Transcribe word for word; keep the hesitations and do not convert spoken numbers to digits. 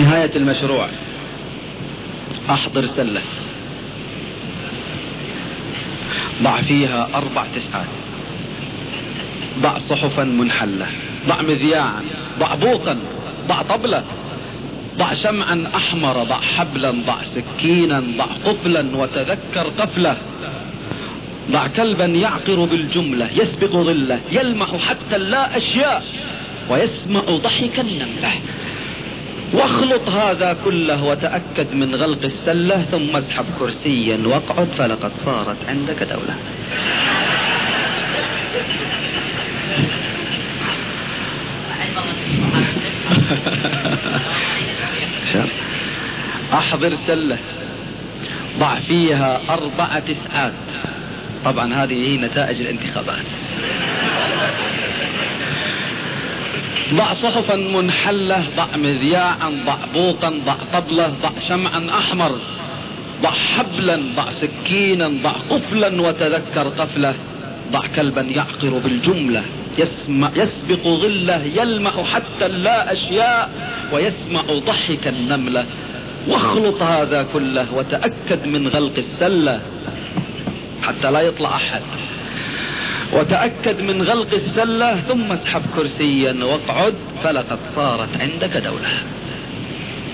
نهاية المشروع. أحضر سلة ضع فيها أربع تسعات، ضع صحفا منحلة، ضع مذياعا، ضع بوقا، ضع طبلة، ضع شمعا أحمر، ضع حبلا، ضع سكينا، ضع قفلا، وتذكر قفلة. ضع كلبا يعقر بالجملة يسبق ظله يلمح حتى لا أشياء ويسمع ضحك النملة. واخلط هذا كله وتأكد من غلق السلة، ثم اسحب كرسيا واقعد فلقد صارت عندك دولة. أحضر سلة ضع فيها أربع تسعات، طبعا هذه هي نتائج الانتخابات. ضع صحفا منحلة، ضع مذياعا، ضع بوقا، ضع طبلة، ضع شمعا أحمر، ضع حبلا، ضع سكينا، ضع قفلا، وتذكر قفلة. ضع كلبا يعقر بالجملة يسمع يسبق ظله يلمح حتى لا أشياء ويسمع ضحك النملة. واخلط هذا كله وتأكد من غلق السلة حتى لا يطلع أحد، وتأكد من غلق السلة، ثم اسحب كرسيا واقعد فلقد صارت عندك دولة.